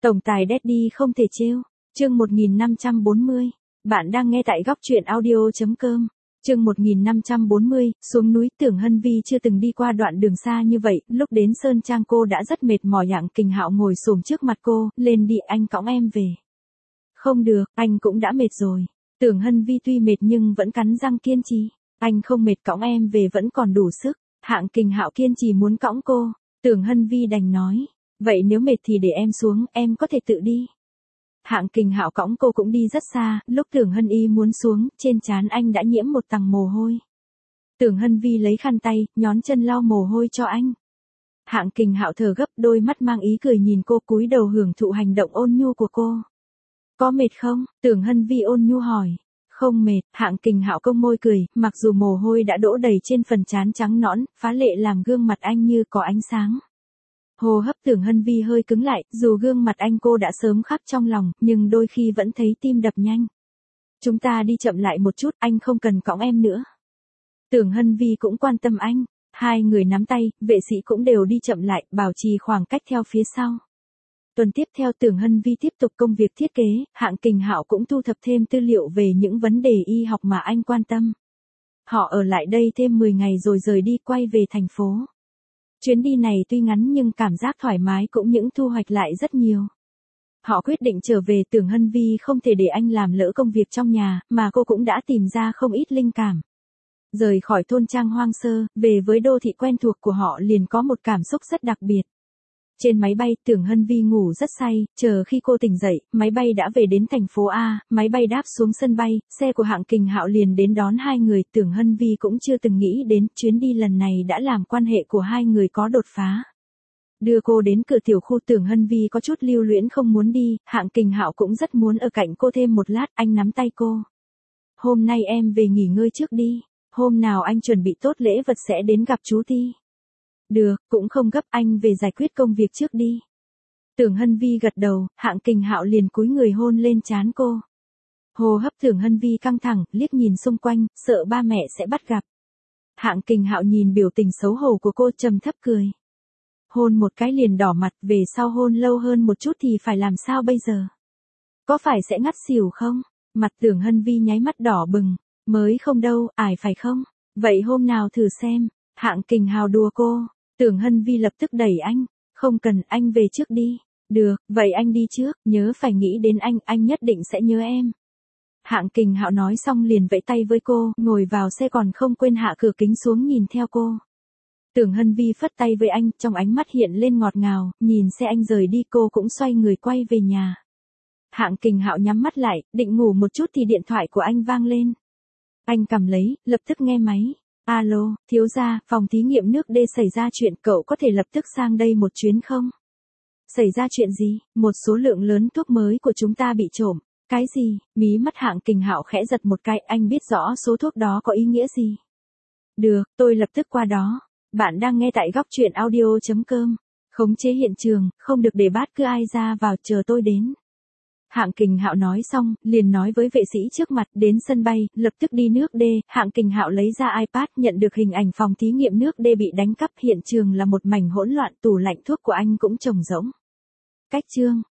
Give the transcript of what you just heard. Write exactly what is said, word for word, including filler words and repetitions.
Tổng tài Daddy không thể trêu. Chương một nghìn năm trăm bốn mươi. Bạn đang nghe tại góc truyện audio chấm com. Chương một nghìn năm trăm bốn mươi, xuống núi. Tưởng Hân Vi chưa từng đi qua đoạn đường xa như vậy, lúc đến Sơn Trang cô đã rất mệt mỏi. Hạng Kình Hạo ngồi xổm trước mặt cô, lên đi, anh cõng em về. Không được, anh cũng đã mệt rồi. Tưởng Hân Vi tuy mệt nhưng vẫn cắn răng kiên trì. Anh không mệt, cõng em về vẫn còn đủ sức. Hạng Kình Hạo kiên trì muốn cõng cô. Tưởng Hân Vi đành nói, vậy nếu mệt thì để em xuống, em có thể tự đi. Hạng Kình Hạo cõng cô cũng đi rất xa, lúc Tưởng Hân Y muốn xuống, trên trán anh đã nhiễm một tầng mồ hôi. Tưởng Hân Vi lấy khăn tay, nhón chân lau mồ hôi cho anh. Hạng Kình Hạo thở gấp, đôi mắt mang ý cười nhìn cô, cúi đầu hưởng thụ hành động ôn nhu của cô. Có mệt không? Tưởng Hân Vi ôn nhu hỏi. Không mệt. Hạng Kình Hạo cong môi cười, mặc dù mồ hôi đã đổ đầy trên phần trán trắng nõn, phá lệ làm gương mặt anh như có ánh sáng. Hô hấp Tưởng Hân Vi hơi cứng lại, dù gương mặt anh cô đã sớm khắc trong lòng, nhưng đôi khi vẫn thấy tim đập nhanh. Chúng ta đi chậm lại một chút, anh không cần cõng em nữa. Tưởng Hân Vi cũng quan tâm anh. Hai người nắm tay, vệ sĩ cũng đều đi chậm lại, bảo trì khoảng cách theo phía sau. Tuần tiếp theo Tưởng Hân Vi tiếp tục công việc thiết kế, Hạng Kình Hạo cũng thu thập thêm tư liệu về những vấn đề y học mà anh quan tâm. Họ ở lại đây thêm mười ngày rồi rời đi quay về thành phố. Chuyến đi này tuy ngắn nhưng cảm giác thoải mái cũng những thu hoạch lại rất nhiều. Họ quyết định trở về. Tưởng Hân Vi không thể để anh làm lỡ công việc trong nhà, mà cô cũng đã tìm ra không ít linh cảm. Rời khỏi thôn trang hoang sơ, về với đô thị quen thuộc của họ liền có một cảm xúc rất đặc biệt. Trên máy bay, Tưởng Hân Vi ngủ rất say, chờ khi cô tỉnh dậy, máy bay đã về đến thành phố A, máy bay đáp xuống sân bay, xe của Hạng Kình Hạo liền đến đón hai người. Tưởng Hân Vi cũng chưa từng nghĩ đến chuyến đi lần này đã làm quan hệ của hai người có đột phá. Đưa cô đến cửa tiểu khu, Tưởng Hân Vi có chút lưu luyến không muốn đi, Hạng Kình Hạo cũng rất muốn ở cạnh cô thêm một lát, anh nắm tay cô. Hôm nay em về nghỉ ngơi trước đi, hôm nào anh chuẩn bị tốt lễ vật sẽ đến gặp chú Ti. Được, cũng không gấp, anh về giải quyết công việc trước đi. Tưởng Hân Vi gật đầu, Hạng Kình Hạo liền cúi người hôn lên trán cô. Hô hấp Tưởng Hân Vi căng thẳng, liếc nhìn xung quanh, sợ ba mẹ sẽ bắt gặp. Hạng Kình Hạo nhìn biểu tình xấu hổ của cô, trầm thấp cười. Hôn một cái liền đỏ mặt, về sau hôn lâu hơn một chút thì phải làm sao bây giờ? Có phải sẽ ngất xỉu không? Mặt Tưởng Hân Vi nháy mắt đỏ bừng. Mới không đâu, ải phải không? Vậy hôm nào thử xem. Hạng Kình Hạo đùa cô. Tưởng Hân Vi lập tức đẩy anh. Không cần, anh về trước đi. Được, vậy anh đi trước, nhớ phải nghĩ đến anh, anh nhất định sẽ nhớ em. Hạng Kình Hạo nói xong liền vẫy tay với cô, ngồi vào xe còn không quên hạ cửa kính xuống nhìn theo cô. Tưởng Hân Vi phất tay với anh, trong ánh mắt hiện lên ngọt ngào, nhìn xe anh rời đi cô cũng xoay người quay về nhà. Hạng Kình Hạo nhắm mắt lại, định ngủ một chút thì điện thoại của anh vang lên. Anh cầm lấy, lập tức nghe máy. Alo, thiếu gia, phòng thí nghiệm nước D xảy ra chuyện, cậu có thể lập tức sang đây một chuyến không? Xảy ra chuyện gì? Một số lượng lớn thuốc mới của chúng ta bị trộm. Cái gì? Mí mắt Hạng Kình Hạo khẽ giật một cái, anh biết rõ số thuốc đó có ý nghĩa gì. Được, tôi lập tức qua đó. Bạn đang nghe tại góc truyện audio chấm com. Khống chế hiện trường, không được để bất cứ ai ra vào, chờ tôi đến. Hạng Kình Hạo nói xong, liền nói với vệ sĩ trước mặt, đến sân bay, lập tức đi nước D. Hạng Kình Hạo lấy ra iPad, nhận được hình ảnh phòng thí nghiệm nước D bị đánh cắp, hiện trường là một mảnh hỗn loạn, tủ lạnh thuốc của anh cũng trống rỗng. Cách chương